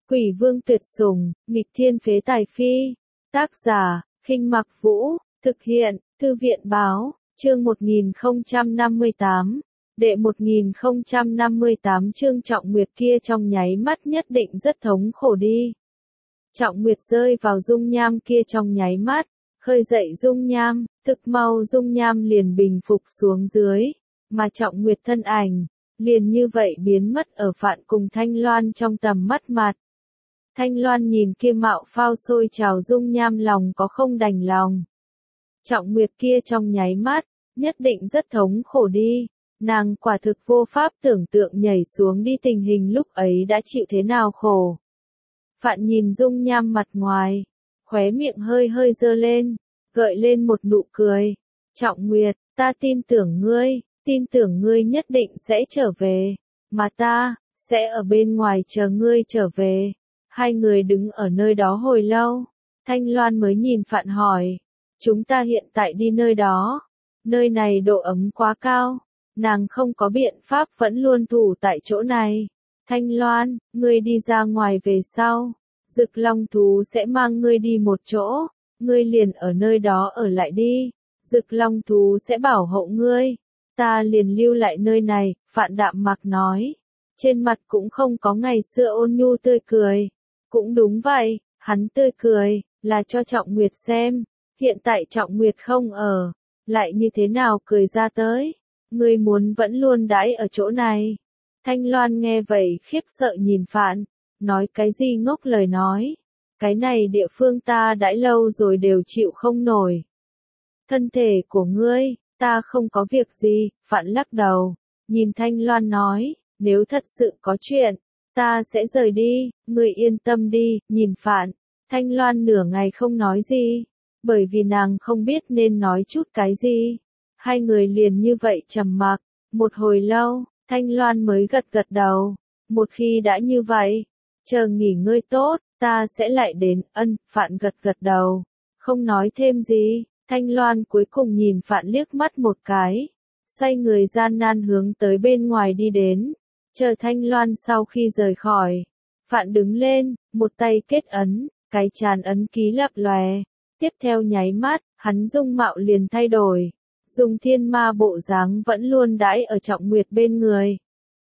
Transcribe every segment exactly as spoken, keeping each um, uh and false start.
Quỷ vương tuyệt sủng, nghịch thiên phế tài phi. Tác giả, Khinh Mặc Vũ, thực hiện, Thư viện báo, chương một nghìn không trăm năm mươi tám. Đệ một nghìn không trăm năm mươi tám chương Trọng Nguyệt kia trong nháy mắt nhất định rất thống khổ đi. Trọng Nguyệt rơi vào dung nham kia trong nháy mắt, khơi dậy dung nham, thực mau dung nham liền bình phục xuống dưới, mà Trọng Nguyệt thân ảnh, liền như vậy biến mất ở Phạn cùng Thanh Loan trong tầm mắt mặt. Thanh Loan nhìn kia mạo phao sôi trào dung nham lòng có không đành lòng. Trọng Nguyệt kia trong nháy mắt, nhất định rất thống khổ đi, nàng quả thực vô pháp tưởng tượng nhảy xuống đi tình hình lúc ấy đã chịu thế nào khổ. Phạn nhìn dung nham mặt ngoài, khóe miệng hơi hơi dơ lên, gợi lên một nụ cười. Trọng Nguyệt, ta tin tưởng ngươi, tin tưởng ngươi nhất định sẽ trở về, mà ta, sẽ ở bên ngoài chờ ngươi trở về. Hai người đứng ở nơi đó hồi lâu, Thanh Loan mới nhìn Phạn hỏi, chúng ta hiện tại đi nơi đó, nơi này độ ấm quá cao, nàng không có biện pháp vẫn luôn thủ tại chỗ này. Thanh Loan, ngươi đi ra ngoài về sau, Dực Long thú sẽ mang ngươi đi một chỗ, ngươi liền ở nơi đó ở lại đi, Dực Long thú sẽ bảo hộ ngươi, ta liền lưu lại nơi này. Phạn đạm mạc nói, trên mặt cũng không có ngày xưa ôn nhu tươi cười. Cũng đúng vậy, hắn tươi cười, là cho Trọng Nguyệt xem, hiện tại Trọng Nguyệt không ở, lại như thế nào cười ra tới, ngươi muốn vẫn luôn đãi ở chỗ này. Thanh Loan nghe vậy khiếp sợ nhìn Phạn, nói cái gì ngốc lời nói, cái này địa phương ta đãi lâu rồi đều chịu không nổi. Thân thể của ngươi, ta không có việc gì. Phạn lắc đầu, nhìn Thanh Loan nói, nếu thật sự có chuyện, ta sẽ rời đi, ngươi yên tâm đi. Nhìn Phạn, Thanh Loan nửa ngày không nói gì, bởi vì nàng không biết nên nói chút cái gì. Hai người liền như vậy trầm mặc, một hồi lâu, Thanh Loan mới gật gật đầu, một khi đã như vậy, chờ nghỉ ngơi tốt, ta sẽ lại đến. Ân. Phạn gật gật đầu, không nói thêm gì. Thanh Loan cuối cùng nhìn Phạn liếc mắt một cái, xoay người gian nan hướng tới bên ngoài đi đến. Chờ Thanh Loan sau khi rời khỏi, Phạn đứng lên, một tay kết ấn, cái chán ấn ký lập lòe. Tiếp theo nháy mắt, hắn dung mạo liền thay đổi, dùng thiên ma bộ dáng vẫn luôn đãi ở Trọng Nguyệt bên người.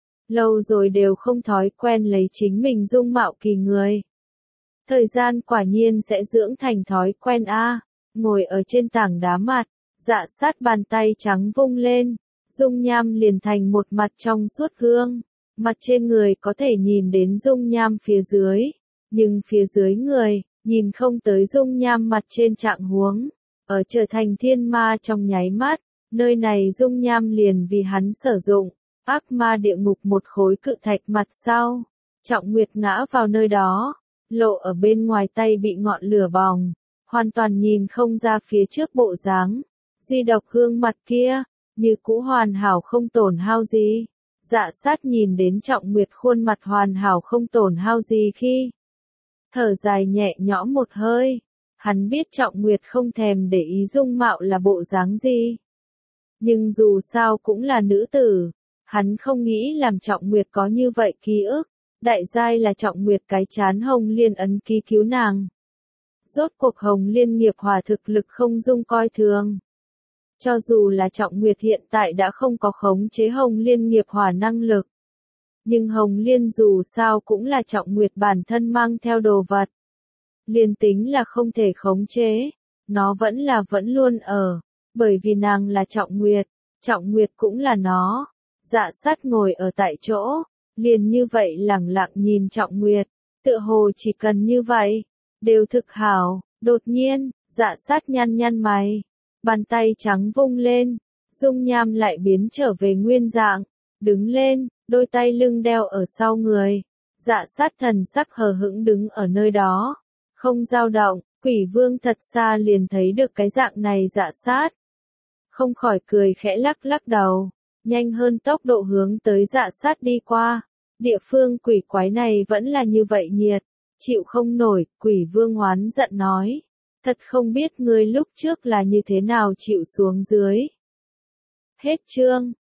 Lâu rồi đều không thói quen lấy chính mình dung mạo kỳ người. Thời gian quả nhiên sẽ dưỡng thành thói quen a. Ngồi ở trên tảng đá mặt, Dạ Sát bàn tay trắng vung lên, dung nham liền thành một mặt trong suốt gương. Mặt trên người có thể nhìn đến dung nham phía dưới, nhưng phía dưới người, nhìn không tới dung nham mặt trên trạng huống. Ở trở thành thiên ma trong nháy mắt, nơi này dung nham liền vì hắn sử dụng. Ác ma địa ngục một khối cự thạch mặt sau, Trọng Nguyệt ngã vào nơi đó, lộ ở bên ngoài tay bị ngọn lửa bỏng, hoàn toàn nhìn không ra phía trước bộ dáng. Duy độc gương mặt kia, như cũ hoàn hảo không tổn hao gì. Dạ Sát nhìn đến Trọng Nguyệt khuôn mặt hoàn hảo không tổn hao gì khi thở dài nhẹ nhõm một hơi, hắn biết Trọng Nguyệt không thèm để ý dung mạo là bộ dáng gì. Nhưng dù sao cũng là nữ tử, hắn không nghĩ làm Trọng Nguyệt có như vậy ký ức. Đại giai là Trọng Nguyệt cái chán hồng liên ấn ký cứu nàng. Rốt cuộc hồng liên nghiệp hỏa thực lực không dung coi thường. Cho dù là Trọng Nguyệt hiện tại đã không có khống chế hồng liên nghiệp hỏa năng lực, nhưng hồng liên dù sao cũng là Trọng Nguyệt bản thân mang theo đồ vật. Liên tính là không thể khống chế, nó vẫn là vẫn luôn ở, bởi vì nàng là Trọng Nguyệt, Trọng Nguyệt cũng là nó. Dạ Sát ngồi ở tại chỗ, liền như vậy lẳng lặng nhìn Trọng Nguyệt, tựa hồ chỉ cần như vậy, đều thực hảo. Đột nhiên, Dạ Sát nhăn nhăn mày, bàn tay trắng vung lên, dung nham lại biến trở về nguyên dạng, đứng lên, đôi tay lưng đeo ở sau người. Dạ Sát thần sắc hờ hững đứng ở nơi đó, không dao động. Quỷ vương thật xa liền thấy được cái dạng này Dạ Sát, không khỏi cười khẽ lắc lắc đầu, nhanh hơn tốc độ hướng tới Dạ Sát đi qua. Địa phương quỷ quái này vẫn là như vậy nhiệt, chịu không nổi. Quỷ vương oán giận nói, thật không biết ngươi lúc trước là như thế nào chịu xuống dưới. Hết chương.